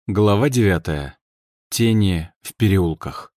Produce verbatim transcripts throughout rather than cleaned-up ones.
Глава девятая. Тени в переулках.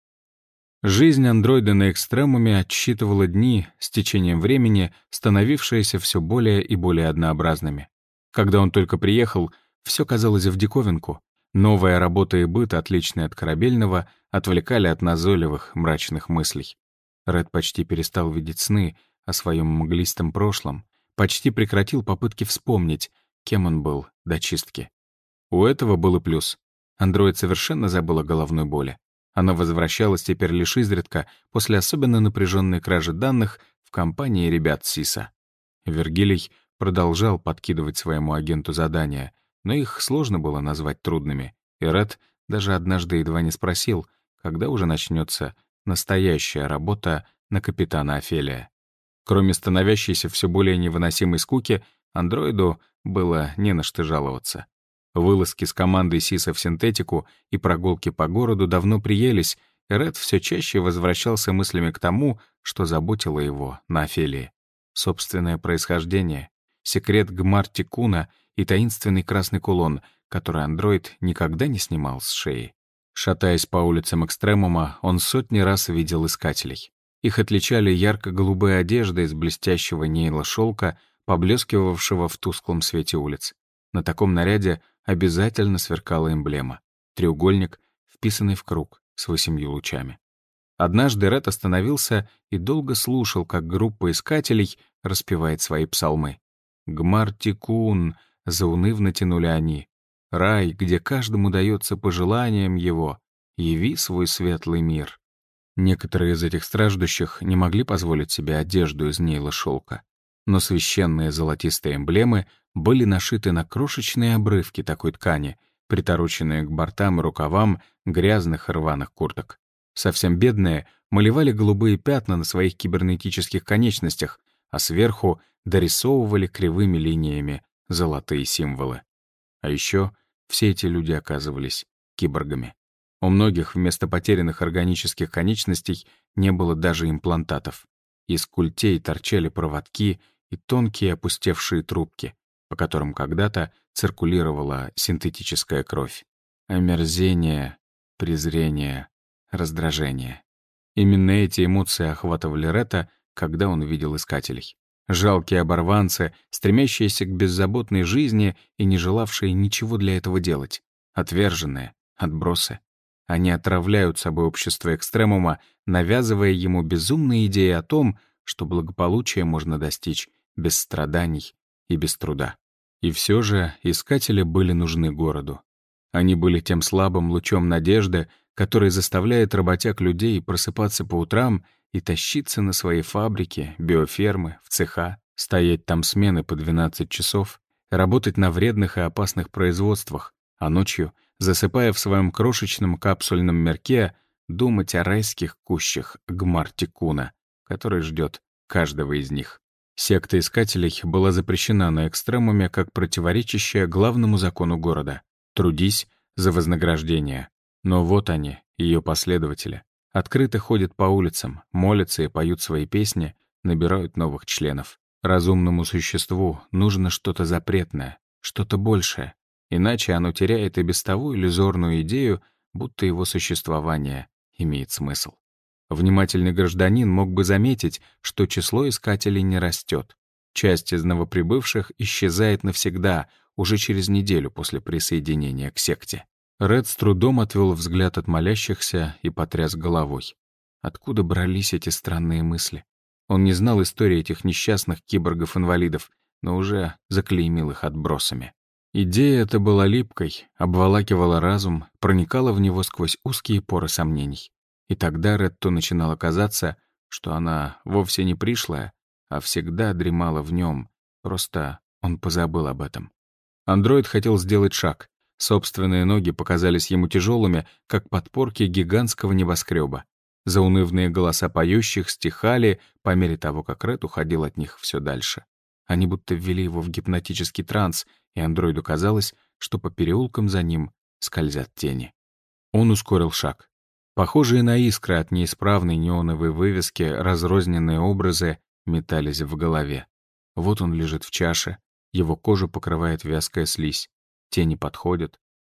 Жизнь андроида на экстремуме отсчитывала дни, с течением времени становившиеся все более и более однообразными. Когда он только приехал, все казалось в диковинку. Новая работа и быт, отличные от корабельного, отвлекали от назойливых, мрачных мыслей. Ред почти перестал видеть сны о своем мглистом прошлом, почти прекратил попытки вспомнить, кем он был до чистки. У этого был и плюс. Андроид совершенно забыл о головной боли. Она возвращалась теперь лишь изредка после особенно напряженной кражи данных в компании ребят СИСа. Вергилий продолжал подкидывать своему агенту задания, но их сложно было назвать трудными, и Ред даже однажды едва не спросил, когда уже начнется настоящая работа на капитана Офелия. Кроме становящейся все более невыносимой скуки, андроиду было не на что жаловаться. Вылазки с командой СИСа в синтетику и прогулки по городу давно приелись, и Ред все чаще возвращался мыслями к тому, что заботило его на Офелии. Собственное происхождение, секрет Гмар-Тикуна и таинственный красный кулон, который андроид никогда не снимал с шеи. Шатаясь по улицам Экстремума, он сотни раз видел искателей. Их отличали ярко-голубые одежды из блестящего нейла-шелка, поблескивавшего в тусклом свете улиц. На таком наряде обязательно сверкала эмблема — треугольник, вписанный в круг с восемью лучами. Однажды Ред остановился и долго слушал, как группа искателей распевает свои псалмы. «Гмар-Тикун», — заунывно тянули они. «Рай, где каждому дается по желаниям его, яви свой светлый мир». Некоторые из этих страждущих не могли позволить себе одежду из нейла шелка, но священные золотистые эмблемы были нашиты на крошечные обрывки такой ткани, притороченные к бортам и рукавам грязных рваных курток. Совсем бедные малевали голубые пятна на своих кибернетических конечностях, а сверху дорисовывали кривыми линиями золотые символы. А еще все эти люди оказывались киборгами. У многих вместо потерянных органических конечностей не было даже имплантатов. Из культей торчали проводки и тонкие опустевшие трубки, по которым когда-то циркулировала синтетическая кровь. Омерзение, презрение, раздражение. Именно эти эмоции охватывали Рета, когда он видел искателей. Жалкие оборванцы, стремящиеся к беззаботной жизни и не желавшие ничего для этого делать. Отверженные, отбросы. Они отравляют собой общество экстремума, навязывая ему безумные идеи о том, что благополучие можно достичь без страданий и без труда. И все же искатели были нужны городу. Они были тем слабым лучом надежды, который заставляет работяг людей просыпаться по утрам и тащиться на свои фабрики, биофермы, в цеха, стоять там смены по двенадцать часов, работать на вредных и опасных производствах, а ночью, засыпая в своем крошечном капсульном мирке, думать о райских кущах Гмар-Тикуна, который ждет каждого из них. Секта искателей была запрещена на экстремуме как противоречащая главному закону города — «трудись за вознаграждение». Но вот они, ее последователи, открыто ходят по улицам, молятся и поют свои песни, набирают новых членов. Разумному существу нужно что-то запретное, что-то большее, иначе оно теряет и без того иллюзорную идею, будто его существование имеет смысл. Внимательный гражданин мог бы заметить, что число искателей не растет. Часть из новоприбывших исчезает навсегда, уже через неделю после присоединения к секте. Ред с трудом отвел взгляд от молящихся и потряс головой. Откуда брались эти странные мысли? Он не знал истории этих несчастных киборгов-инвалидов, но уже заклеймил их отбросами. Идея эта была липкой, обволакивала разум, проникала в него сквозь узкие поры сомнений. И тогда Ретту начинало казаться, что она вовсе не пришлая, а всегда дремала в нем, просто он позабыл об этом. Андроид хотел сделать шаг. Собственные ноги показались ему тяжелыми, как подпорки гигантского небоскреба. Заунывные голоса поющих стихали по мере того, как Ред уходил от них все дальше. Они будто ввели его в гипнотический транс, и андроиду казалось, что по переулкам за ним скользят тени. Он ускорил шаг. Похожие на искры от неисправной неоновой вывески разрозненные образы метались в голове. Вот он лежит в чаше, его кожу покрывает вязкая слизь. Тени подходят,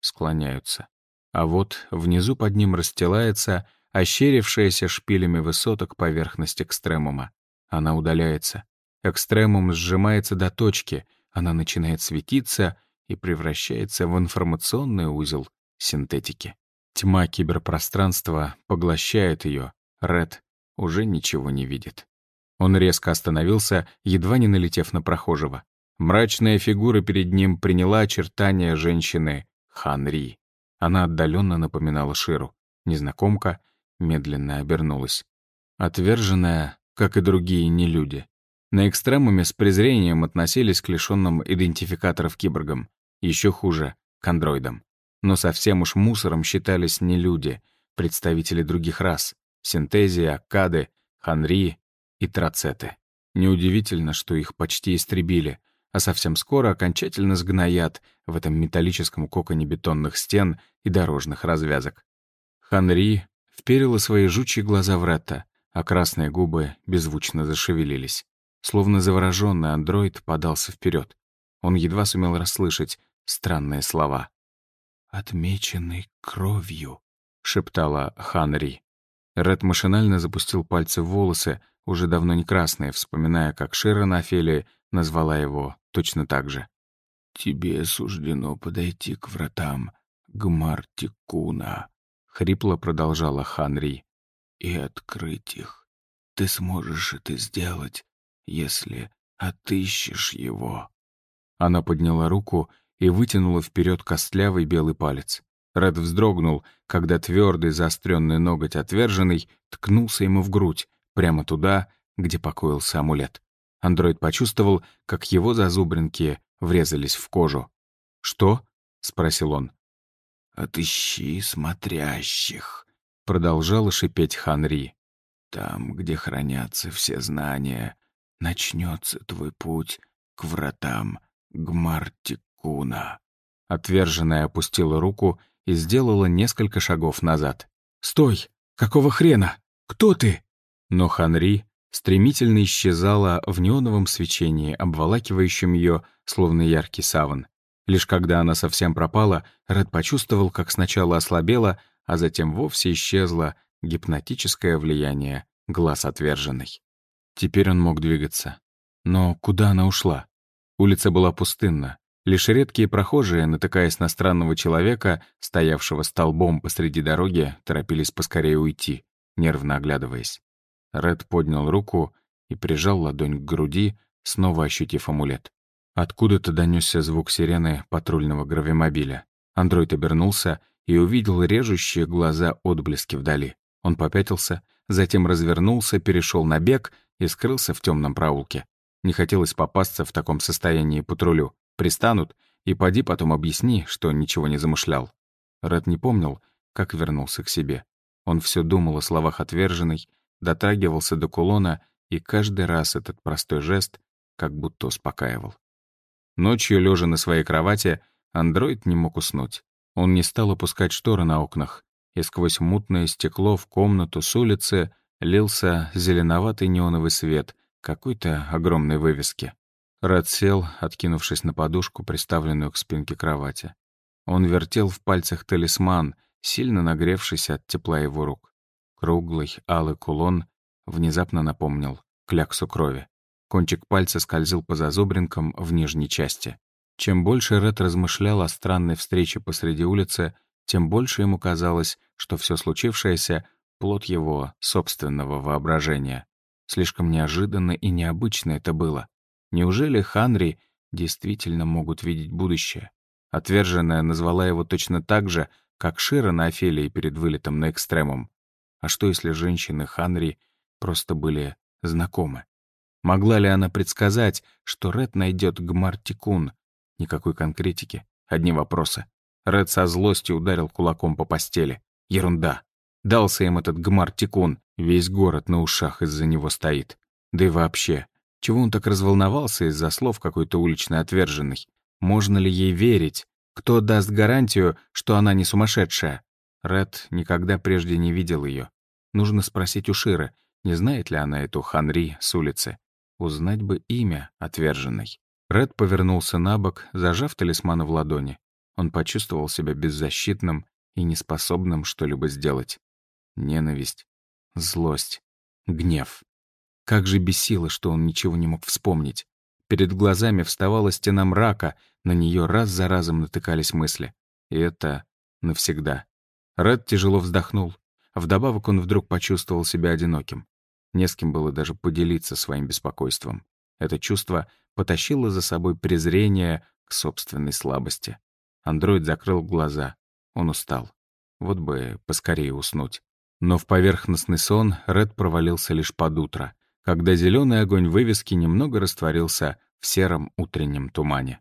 склоняются. А вот внизу под ним расстилается ощерившаяся шпилями высоток поверхность экстремума. Она удаляется. Экстремум сжимается до точки, она начинает светиться и превращается в информационный узел синтетики. Тьма киберпространства поглощает ее. Ред уже ничего не видит. Он резко остановился, едва не налетев на прохожего. Мрачная фигура перед ним приняла очертания женщины Ханри. Она отдаленно напоминала Ширу. Незнакомка медленно обернулась. Отверженная, как и другие нелюди. На экстремуме с презрением относились к лишенным идентификаторов киборгам. Еще хуже — к андроидам. Но совсем уж мусором считались не люди, представители других рас — синтезии, аккады, ханри и трацеты. Неудивительно, что их почти истребили, а совсем скоро окончательно сгноят в этом металлическом коконе бетонных стен и дорожных развязок. Ханри вперила свои жучьи глаза в Ретта, а красные губы беззвучно зашевелились. Словно завороженный андроид подался вперед. Он едва сумел расслышать странные слова. «Отмеченный кровью», — шептала Ханри. Ред машинально запустил пальцы в волосы, уже давно не красные, вспоминая, как Шира на Офелии назвала его точно так же. «Тебе суждено подойти к вратам Гмартикуна», — хрипло продолжала Ханри, — «и открыть их. Ты сможешь это сделать, если отыщешь его». Она подняла руку и вытянула вперед костлявый белый палец. Ред вздрогнул, когда твердый заостренный ноготь отверженный ткнулся ему в грудь, прямо туда, где покоился амулет. Андроид почувствовал, как его зазубринки врезались в кожу. «Что?» — спросил он. «Отыщи смотрящих», — продолжала шипеть Ханри. «Там, где хранятся все знания, начнется твой путь к вратам Гмартикуна». Отверженная опустила руку и сделала несколько шагов назад. «Стой! Какого хрена? Кто ты?» Но Ханри стремительно исчезала в неоновом свечении, обволакивающем ее, словно яркий саван. Лишь когда она совсем пропала, Ред почувствовал, как сначала ослабело, а затем вовсе исчезло гипнотическое влияние глаз отверженной. Теперь он мог двигаться. Но куда она ушла? Улица была пустынна. Лишь редкие прохожие, натыкаясь на странного человека, стоявшего столбом посреди дороги, торопились поскорее уйти, нервно оглядываясь. Ред поднял руку и прижал ладонь к груди, снова ощутив амулет. Откуда-то донесся звук сирены патрульного гравимобиля. Андроид обернулся и увидел режущие глаза отблески вдали. Он попятился, затем развернулся, перешел на бег и скрылся в темном проулке. Не хотелось попасться в таком состоянии патрулю. Пристанут, и поди потом объясни, что ничего не замышлял. Ред не помнил, как вернулся к себе. Он все думал о словах отверженной, дотрагивался до кулона, и каждый раз этот простой жест как будто успокаивал. Ночью, лежа на своей кровати, андроид не мог уснуть. Он не стал опускать шторы на окнах, и сквозь мутное стекло в комнату с улицы лился зеленоватый неоновый свет какой-то огромной вывески. Ред сел, откинувшись на подушку, приставленную к спинке кровати. Он вертел в пальцах талисман, сильно нагревшись от тепла его рук. Круглый, алый кулон внезапно напомнил кляксу крови. Кончик пальца скользил по зазубринкам в нижней части. Чем больше Ред размышлял о странной встрече посреди улицы, тем больше ему казалось, что все случившееся — плод его собственного воображения. Слишком неожиданно и необычно это было. Неужели Ханри действительно могут видеть будущее? Отверженная назвала его точно так же, как Шира на Офелии перед вылетом на экстремум. А что, если женщины Ханри просто были знакомы? Могла ли она предсказать, что Ред найдет Гмартикун? Никакой конкретики, одни вопросы. Ред со злостью ударил кулаком по постели. Ерунда. Дался им этот Гмартикун. Весь город на ушах из-за него стоит. Да и вообще, чего он так разволновался из-за слов какой-то уличной отверженной? Можно ли ей верить? Кто даст гарантию, что она не сумасшедшая? Ред никогда прежде не видел ее. Нужно спросить у Ширы, не знает ли она эту Ханри с улицы. Узнать бы имя отверженной. Ред повернулся на бок, зажав талисмана в ладони. Он почувствовал себя беззащитным и неспособным что-либо сделать. Ненависть, злость, гнев. Как же бесило, что он ничего не мог вспомнить. Перед глазами вставала стена мрака, на нее раз за разом натыкались мысли. И это навсегда. Ред тяжело вздохнул. Вдобавок он вдруг почувствовал себя одиноким. Не с кем было даже поделиться своим беспокойством. Это чувство потащило за собой презрение к собственной слабости. Андроид закрыл глаза. Он устал. Вот бы поскорее уснуть. Но в поверхностный сон Ред провалился лишь под утро, когда зеленый огонь вывески немного растворился в сером утреннем тумане.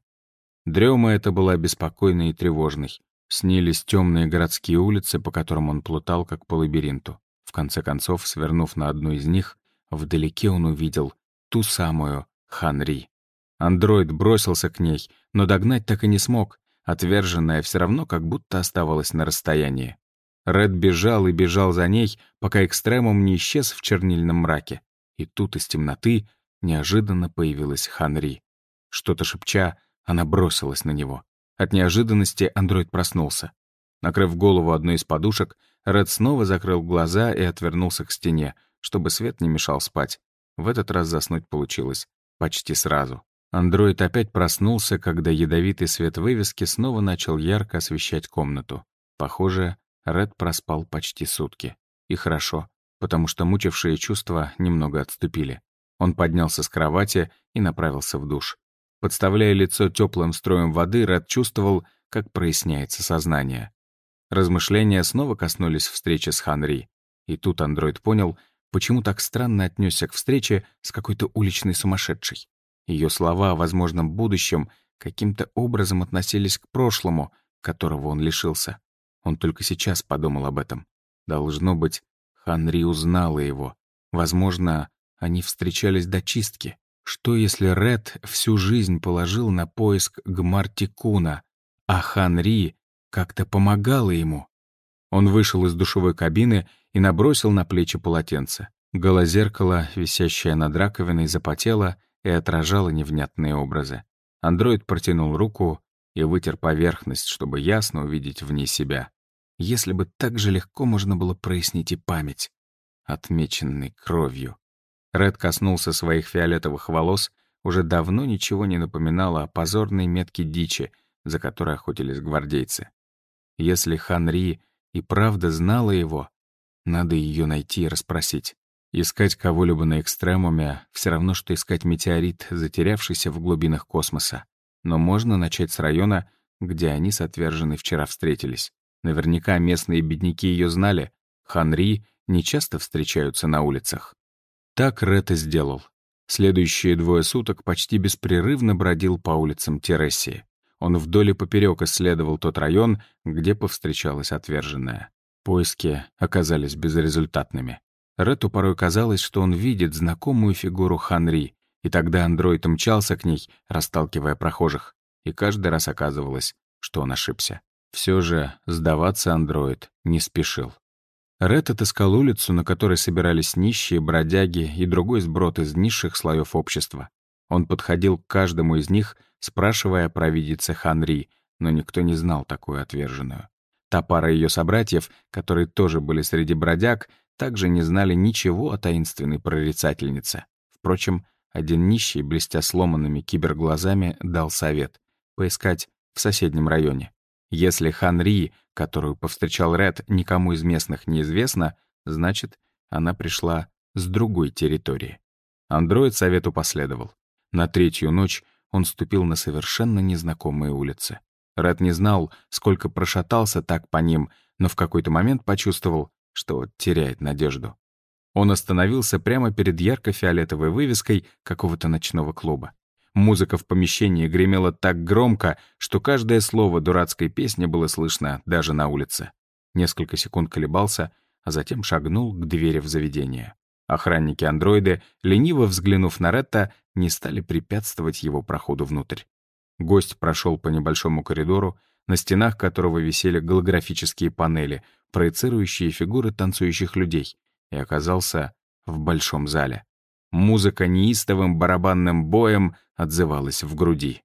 Дрема эта была беспокойной и тревожной. Снились темные городские улицы, по которым он плутал, как по лабиринту. В конце концов, свернув на одну из них, вдалеке он увидел ту самую Ханри. Андроид бросился к ней, но догнать так и не смог. Отверженная все равно как будто оставалась на расстоянии. Ред бежал и бежал за ней, пока экстремум не исчез в чернильном мраке. И тут из темноты неожиданно появилась Ханри. Что-то шепча, она бросилась на него. От неожиданности андроид проснулся. Накрыв голову одной из подушек, Ред снова закрыл глаза и отвернулся к стене, чтобы свет не мешал спать. В этот раз заснуть получилось почти сразу. Андроид опять проснулся, когда ядовитый свет вывески снова начал ярко освещать комнату. Похоже, Ред проспал почти сутки. И хорошо, потому что мучившие чувства немного отступили. Он поднялся с кровати и направился в душ. Подставляя лицо теплым строем воды, Ред чувствовал, как проясняется сознание. Размышления снова коснулись встречи с Ханри. И тут андроид понял, почему так странно отнесся к встрече с какой-то уличной сумасшедшей. Ее слова о возможном будущем каким-то образом относились к прошлому, которого он лишился. Он только сейчас подумал об этом. Должно быть, Ханри узнала его. Возможно, они встречались до чистки. Что если Ред всю жизнь положил на поиск Гмар-Тикуна, а Ханри как-то помогала ему? Он вышел из душевой кабины и набросил на плечи полотенце. Голозеркало, висящее над раковиной, запотело и отражало невнятные образы. Андроид протянул руку и вытер поверхность, чтобы ясно увидеть в ней себя. Если бы так же легко можно было прояснить и память, отмеченной кровью. Ред коснулся своих фиолетовых волос, уже давно ничего не напоминало о позорной метке дичи, за которой охотились гвардейцы. Если Ханри и правда знала его, надо ее найти и расспросить. Искать кого-либо на экстремуме — все равно, что искать метеорит, затерявшийся в глубинах космоса. Но можно начать с района, где они с отверженной вчера встретились. Наверняка местные бедняки ее знали. Ханри нечасто встречаются на улицах. Так Ред и сделал. Следующие двое суток почти беспрерывно бродил по улицам Тересии. Он вдоль и поперек исследовал тот район, где повстречалась отверженная. Поиски оказались безрезультатными. Рету порой казалось, что он видит знакомую фигуру Ханри, и тогда андроид мчался к ней, расталкивая прохожих. И каждый раз оказывалось, что он ошибся. Все же сдаваться андроид не спешил. Ред отыскал улицу, на которой собирались нищие, бродяги и другой сброд из низших слоев общества. Он подходил к каждому из них, спрашивая о провидице Ханри, но никто не знал такую отверженную. Та пара ее собратьев, которые тоже были среди бродяг, также не знали ничего о таинственной прорицательнице. Впрочем, один нищий, блестя сломанными киберглазами, дал совет — поискать в соседнем районе. Если Ханри, которую повстречал Ред, никому из местных неизвестно, значит, она пришла с другой территории. Андроид совету последовал. На третью ночь он ступил на совершенно незнакомые улицы. Ред не знал, сколько прошатался так по ним, но в какой-то момент почувствовал, что теряет надежду. Он остановился прямо перед ярко-фиолетовой вывеской какого-то ночного клуба. Музыка в помещении гремела так громко, что каждое слово дурацкой песни было слышно даже на улице. Несколько секунд колебался, а затем шагнул к двери в заведение. Охранники-андроиды, лениво взглянув на Ретта, не стали препятствовать его проходу внутрь. Гость прошел по небольшому коридору, на стенах которого висели голографические панели, проецирующие фигуры танцующих людей, и оказался в большом зале. Музыка неистовым барабанным боем отзывалась в груди.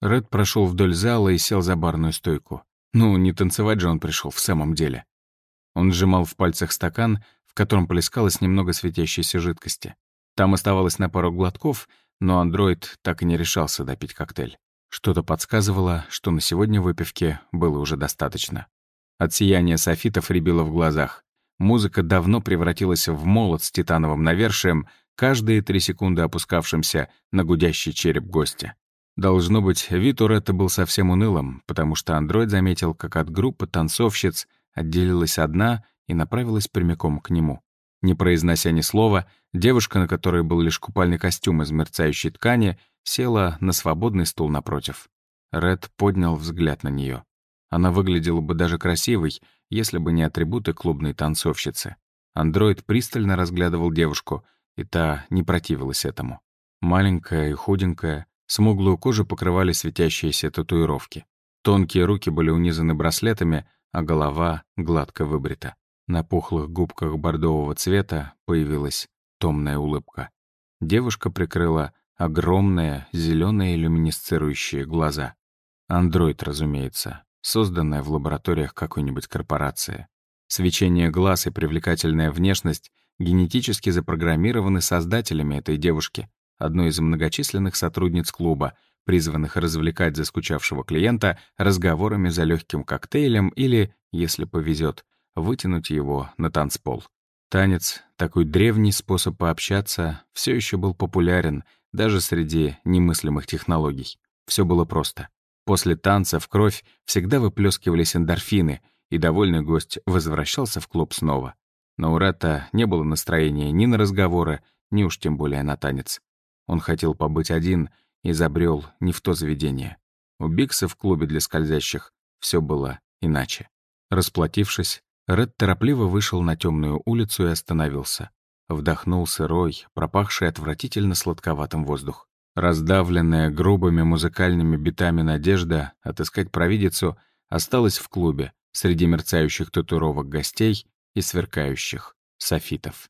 Ред прошел вдоль зала и сел за барную стойку. Ну, не танцевать же он пришел в самом деле. Он сжимал в пальцах стакан, в котором плескалось немного светящейся жидкости. Там оставалось на пару глотков, но андроид так и не решался допить коктейль. Что-то подсказывало, что на сегодня выпивки было уже достаточно. От сияния софитов рябило в глазах. Музыка давно превратилась в молот с титановым навершием, каждые три секунды опускавшимся на гудящий череп гостя. Должно быть, вид у Ретта был совсем унылым, потому что андроид заметил, как от группы танцовщиц отделилась одна и направилась прямиком к нему. Не произнося ни слова, девушка, на которой был лишь купальный костюм из мерцающей ткани, села на свободный стул напротив. Ред поднял взгляд на нее. Она выглядела бы даже красивой, если бы не атрибуты клубной танцовщицы. Андроид пристально разглядывал девушку, и та не противилась этому. Маленькая и худенькая, смуглую кожу покрывали светящиеся татуировки. Тонкие руки были унизаны браслетами, а голова гладко выбрита. На пухлых губках бордового цвета появилась томная улыбка. Девушка прикрыла огромные зеленые люминесцирующие глаза. Андроид, разумеется, созданная в лабораториях какой-нибудь корпорации. Свечение глаз и привлекательная внешность генетически запрограммированы создателями этой девушки, одной из многочисленных сотрудниц клуба, призванных развлекать заскучавшего клиента разговорами за легким коктейлем или, если повезет, вытянуть его на танцпол. Танец, такой древний способ пообщаться, все еще был популярен даже среди немыслимых технологий. Все было просто. После танца в кровь всегда выплескивались эндорфины, и довольный гость возвращался в клуб снова. Но у Ретта не было настроения ни на разговоры, ни уж тем более на танец. Он хотел побыть один и забрел не в то заведение. У Бикса в клубе для скользящих все было иначе. Расплатившись, Ред торопливо вышел на темную улицу и остановился. Вдохнул сырой, пропахший отвратительно сладковатым воздух. Раздавленная грубыми музыкальными битами надежда отыскать провидицу осталась в клубе среди мерцающих татуировок гостей и сверкающих софитов.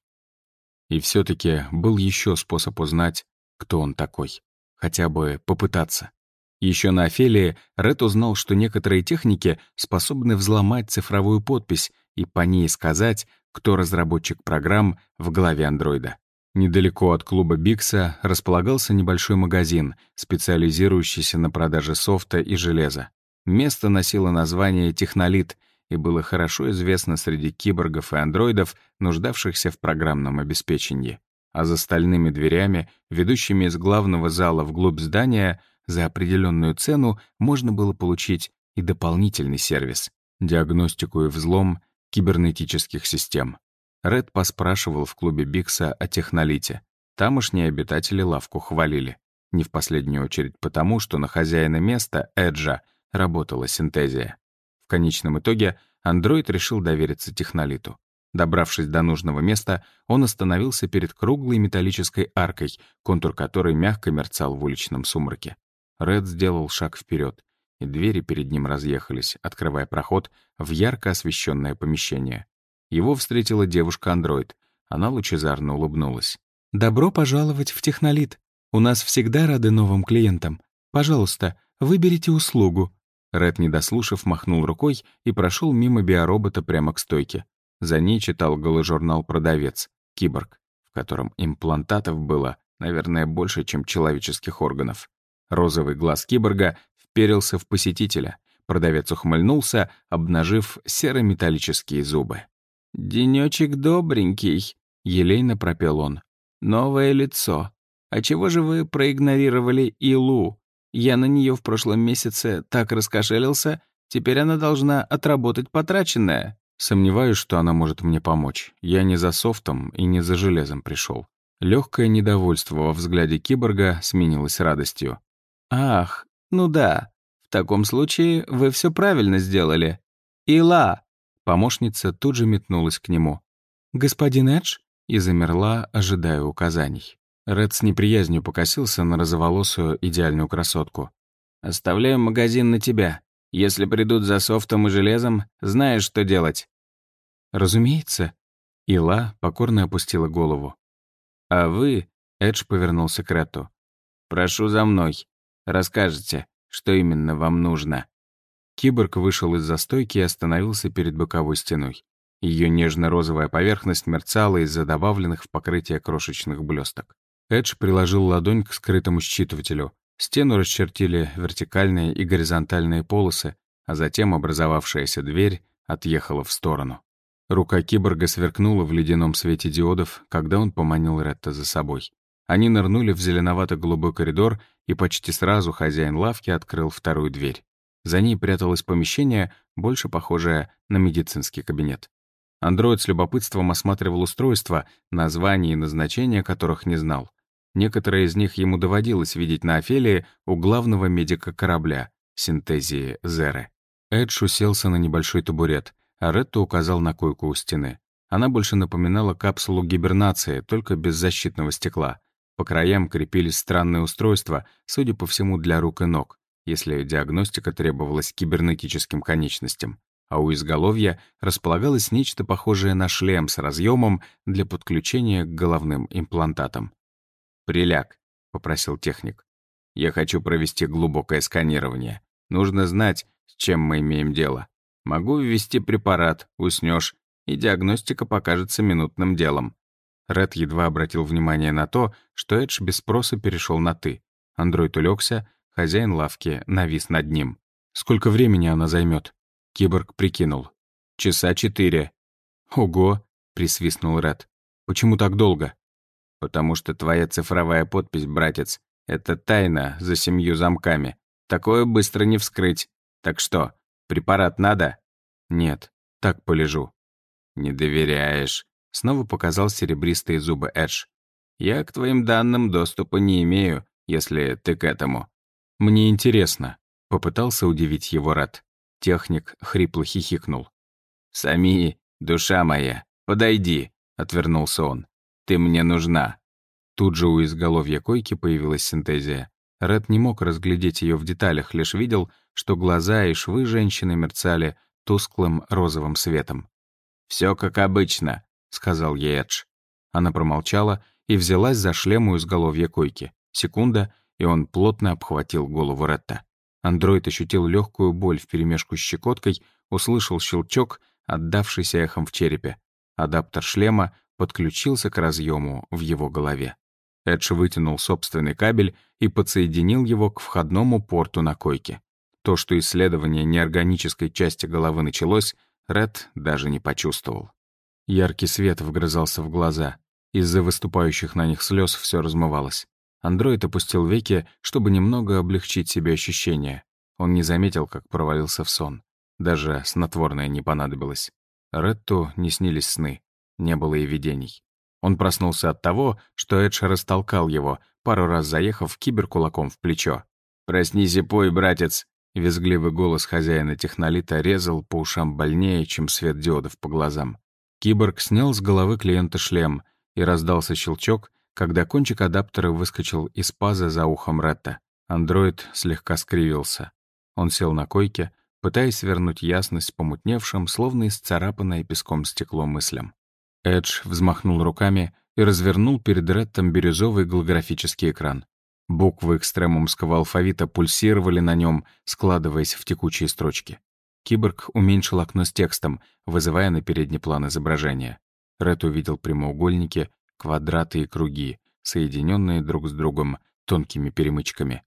И все-таки был еще способ узнать, кто он такой. Хотя бы попытаться. Еще на Офелии Ред узнал, что некоторые техники способны взломать цифровую подпись и по ней сказать, кто разработчик программ в голове андроида. Недалеко от клуба Бикса располагался небольшой магазин, специализирующийся на продаже софта и железа. Место носило название «Технолит» и было хорошо известно среди киборгов и андроидов, нуждавшихся в программном обеспечении. А за стальными дверями, ведущими из главного зала вглубь здания, за определенную цену можно было получить и дополнительный сервис — диагностику и взлом кибернетических систем. Ред поспрашивал в клубе Бикса о технолите. Тамошние обитатели лавку хвалили. Не в последнюю очередь потому, что на хозяина места, Эджа, работала синтезия. В конечном итоге андроид решил довериться технолиту. Добравшись до нужного места, он остановился перед круглой металлической аркой, контур которой мягко мерцал в уличном сумраке. Ред сделал шаг вперед, и двери перед ним разъехались, открывая проход в ярко освещенное помещение. Его встретила девушка-андроид. Она лучезарно улыбнулась. «Добро пожаловать в Технолит. У нас всегда рады новым клиентам. Пожалуйста, выберите услугу». Ред, не дослушав, махнул рукой и прошел мимо биоробота прямо к стойке. За ней читал голый журнал «Продавец», киборг, в котором имплантатов было, наверное, больше, чем человеческих органов. Розовый глаз киборга вперился в посетителя. Продавец ухмыльнулся, обнажив серо-металлические зубы. «Денёчек добренький», — елейно пропел он. «Новое лицо. А чего же вы проигнорировали Илу? Я на неё в прошлом месяце так раскошелился, теперь она должна отработать потраченное». Сомневаюсь, что она может мне помочь. Я не за софтом и не за железом пришел. Легкое недовольство во взгляде киборга сменилось радостью. «Ах, ну да. В таком случае вы все правильно сделали. Ила!» Помощница тут же метнулась к нему. «Господин Эдж?» и замерла, ожидая указаний. Ред с неприязнью покосился на розоволосую идеальную красотку. «Оставляю магазин на тебя. Если придут за софтом и железом, знаешь, что делать». «Разумеется». Ила покорно опустила голову. «А вы...» — Эдж повернулся к Ретту. «Прошу за мной. Расскажете, Что именно вам нужно?» Киборг вышел из застойки и остановился перед боковой стеной. Ее нежно-розовая поверхность мерцала из-за добавленных в покрытие крошечных блесток. Эдж приложил ладонь к скрытому считывателю. Стену расчертили вертикальные и горизонтальные полосы, а затем образовавшаяся дверь отъехала в сторону. Рука киборга сверкнула в ледяном свете диодов, когда он поманил Ретта за собой. Они нырнули в зеленовато-голубой коридор, и почти сразу хозяин лавки открыл вторую дверь. За ней пряталось помещение, больше похожее на медицинский кабинет. Андроид с любопытством осматривал устройства, названия и назначения которых не знал. Некоторые из них ему доводилось видеть на Офелии у главного медика корабля, Синтезии Зеры. Эдж уселся на небольшой табурет, а Ретта указал на койку у стены. Она больше напоминала капсулу гибернации, только без защитного стекла. По краям крепились странные устройства, судя по всему, для рук и ног, если диагностика требовалась кибернетическим конечностям. А у изголовья располагалось нечто похожее на шлем с разъемом для подключения к головным имплантатам. «Приляг», — попросил техник. «Я хочу провести глубокое сканирование. Нужно знать, с чем мы имеем дело. Могу ввести препарат, уснешь, и диагностика покажется минутным делом». Ред едва обратил внимание на то, что Эдж без спроса перешел на «ты». Андроид улегся, хозяин лавки навис над ним. «Сколько времени она займет? Киборг прикинул. «Часа четыре». «Ого!» — присвистнул Ред. «Почему так долго?» «Потому что твоя цифровая подпись, братец, это тайна за семью замками. Такое быстро не вскрыть. Так что, препарат надо?» «Нет, так полежу». «Не доверяешь». Снова показал серебристые зубы Эдж. «Я к твоим данным доступа не имею, если ты к этому». «Мне интересно», — попытался удивить его Ред. Техник хрипло хихикнул. «Сами, душа моя, подойди», — отвернулся он. «Ты мне нужна». Тут же у изголовья койки появилась Синтезия. Ред не мог разглядеть ее в деталях, лишь видел, что глаза и швы женщины мерцали тусклым розовым светом. «Все как обычно», — сказал ей Эдж. Она промолчала и взялась за шлем у изголовья койки. Секунда, и он плотно обхватил голову Ретта. Андроид ощутил легкую боль вперемешку с щекоткой, услышал щелчок, отдавшийся эхом в черепе. Адаптер шлема подключился к разъему в его голове. Эдж вытянул собственный кабель и подсоединил его к входному порту на койке. То, что исследование неорганической части головы началось, Ред даже не почувствовал. Яркий свет вгрызался в глаза. Из-за выступающих на них слез все размывалось. Андроид опустил веки, чтобы немного облегчить себе ощущения. Он не заметил, как провалился в сон. Даже снотворное не понадобилось. Ретту не снились сны, не было и видений. Он проснулся от того, что Эдж растолкал его, пару раз заехав киберкулаком в плечо. «Проснись и пой, братец!» Визгливый голос хозяина технолита резал по ушам больнее, чем свет диодов по глазам. Киборг снял с головы клиента шлем, и раздался щелчок, когда кончик адаптера выскочил из паза за ухом Ретта. Андроид слегка скривился. Он сел на койке, пытаясь вернуть ясность помутневшим, словно исцарапанное песком стекло мыслям. Эдж взмахнул руками и развернул перед Реттом бирюзовый голографический экран. Буквы экстремумского алфавита пульсировали на нем, складываясь в текучие строчки. Киборг уменьшил окно с текстом, вызывая на передний план изображения. Ретт увидел прямоугольники, квадраты и круги, соединенные друг с другом тонкими перемычками.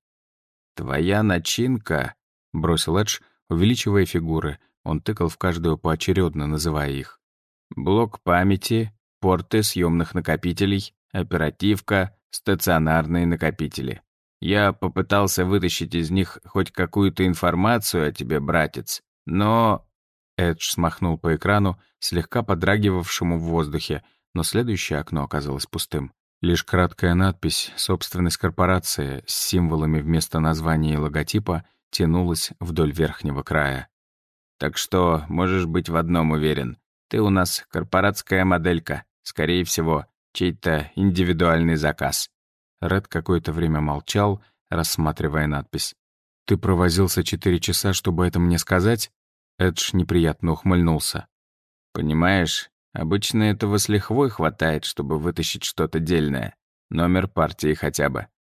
«Твоя начинка», — бросил Эдж, увеличивая фигуры. Он тыкал в каждую поочередно, называя их. «Блок памяти, порты съемных накопителей, оперативка, стационарные накопители. Я попытался вытащить из них хоть какую-то информацию о тебе, братец, но...» Эдж смахнул по экрану, слегка подрагивавшему в воздухе, но следующее окно оказалось пустым. Лишь краткая надпись «Собственность корпорации» с символами вместо названия и логотипа тянулась вдоль верхнего края. «Так что можешь быть в одном уверен. Ты у нас корпоратская моделька, скорее всего, чей-то индивидуальный заказ». Ред какое-то время молчал, рассматривая надпись. «Ты провозился четыре часа, чтобы это мне сказать?» Эдж неприятно ухмыльнулся. «Понимаешь, обычно этого с лихвой хватает, чтобы вытащить что-то дельное. Номер партии хотя бы.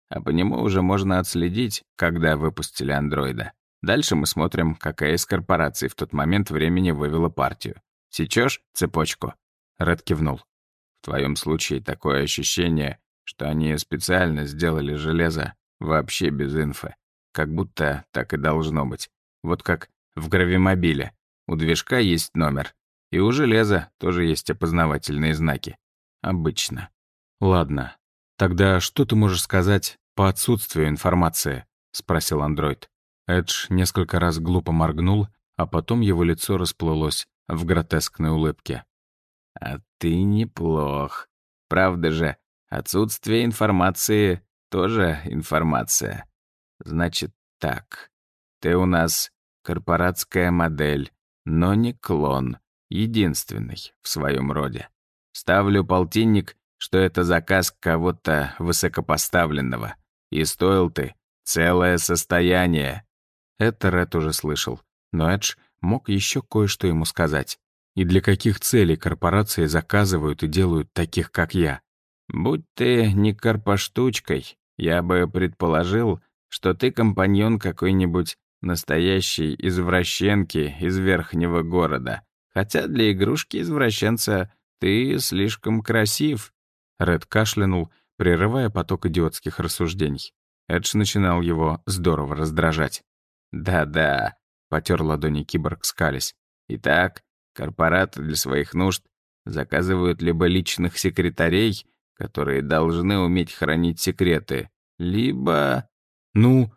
а по нему уже можно отследить, когда выпустили андроида. Дальше мы смотрим, какая из корпораций в тот момент времени вывела партию. Сечёшь цепочку?» Ред кивнул. «В твоем случае такое ощущение, что они специально сделали железо вообще без инфы. Как будто так и должно быть. Вот как в гравимобиле. У движка есть номер. И у железа тоже есть опознавательные знаки. Обычно». «Ладно. Тогда что ты можешь сказать по отсутствию информации?» — спросил андроид. Эдж несколько раз глупо моргнул, а потом его лицо расплылось в гротескной улыбке. «А ты неплох. Правда же, отсутствие информации тоже информация. Значит так, ты у нас корпоратская модель, но не клон, единственный в своем роде. Ставлю полтинник, что это заказ кого-то высокопоставленного, и стоил ты целое состояние». Это Ред уже слышал, но Эдж мог еще кое-что ему сказать. И для каких целей корпорации заказывают и делают таких, как я? «Будь ты не корпоштучкой, я бы предположил, что ты компаньон какой-нибудь настоящей извращенки из верхнего города. Хотя для игрушки-извращенца ты слишком красив». Ред кашлянул, прерывая поток идиотских рассуждений. Эдж начинал его здорово раздражать. «Да-да», — потер ладони киборг, скались. «Итак, корпораты для своих нужд заказывают либо личных секретарей, которые должны уметь хранить секреты, либо... ну...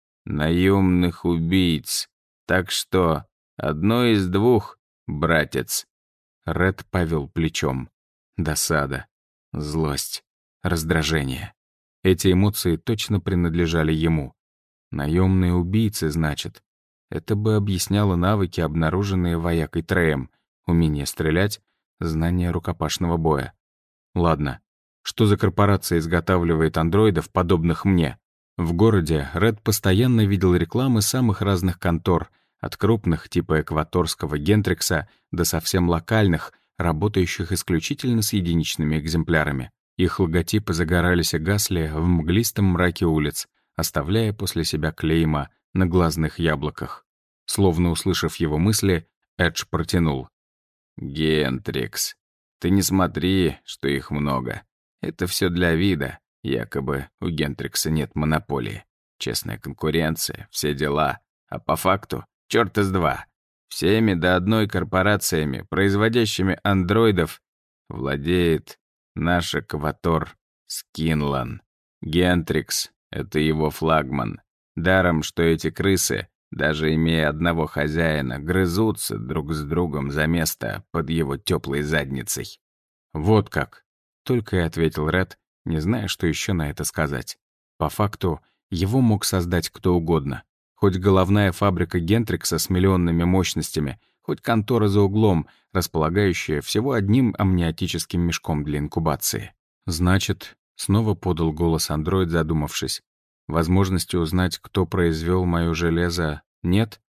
наемных убийц. Так что одно из двух, братец». Ред повел плечом. Досада, злость, раздражение. Эти эмоции точно принадлежали ему. Наемные убийцы, значит. Это бы объясняло навыки, обнаруженные воякой Треем, умение стрелять, знание рукопашного боя. Ладно, что за корпорация изготавливает андроидов, подобных мне? В городе Ред постоянно видел рекламы самых разных контор, от крупных типа экваторского Гентрикса до совсем локальных, работающих исключительно с единичными экземплярами. Их логотипы загорались и гасли в мглистом мраке улиц, оставляя после себя клейма на глазных яблоках. Словно услышав его мысли, Эдж протянул. «Гентрикс, ты не смотри, что их много. Это все для вида. Якобы у Гентрикса нет монополии. Честная конкуренция, все дела. А по факту черт из два. Всеми до одной корпорациями, производящими андроидов, владеет наш экватор Скинлан. Гентрикс — это его флагман. Даром, что эти крысы, даже имея одного хозяина, грызутся друг с другом за место под его теплой задницей». «Вот как!» — только и ответил Ред, не зная, что еще на это сказать. По факту, его мог создать кто угодно. Хоть головная фабрика Гентрикса с миллионными мощностями, хоть контора за углом, располагающая всего одним амниотическим мешком для инкубации. «Значит», — снова подал голос андроид, задумавшись, «возможности узнать, кто произвел мое железо, нет?»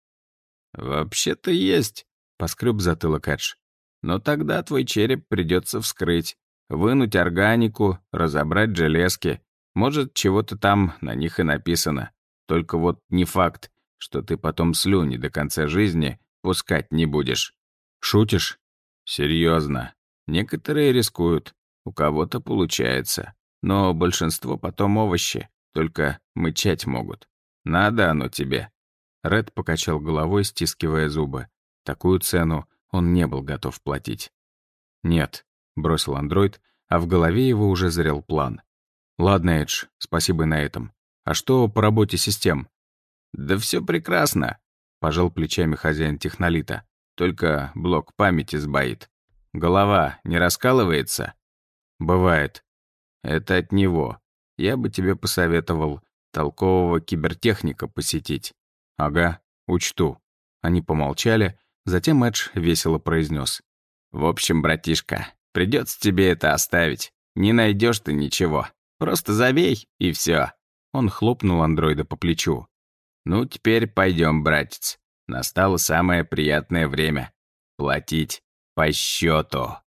«Вообще-то есть», — поскреб затылок Эдж. «Но тогда твой череп придется вскрыть, вынуть органику, разобрать железки. Может, чего-то там на них и написано. Только вот не факт, что ты потом слюни до конца жизни пускать не будешь». «Шутишь?» «Серьезно. Некоторые рискуют, у кого-то получается. Но большинство потом овощи, только мычать могут. Надо оно тебе». Ред покачал головой, стискивая зубы. Такую цену он не был готов платить. «Нет», — бросил андроид, а в голове его уже зрел план. «Ладно, Эдж, спасибо на этом. А что по работе систем?» «Да все прекрасно», — пожал плечами хозяин технолита. «Только блок памяти сбоит. Голова не раскалывается?» «Бывает». «Это от него. Я бы тебе посоветовал толкового кибертехника посетить». «Ага, учту». Они помолчали, затем Эдж весело произнес: «В общем, братишка, придется тебе это оставить. Не найдешь ты ничего. Просто забей, и все». Он хлопнул андроида по плечу. «Ну, теперь пойдем, братец. Настало самое приятное время. Платить по счету».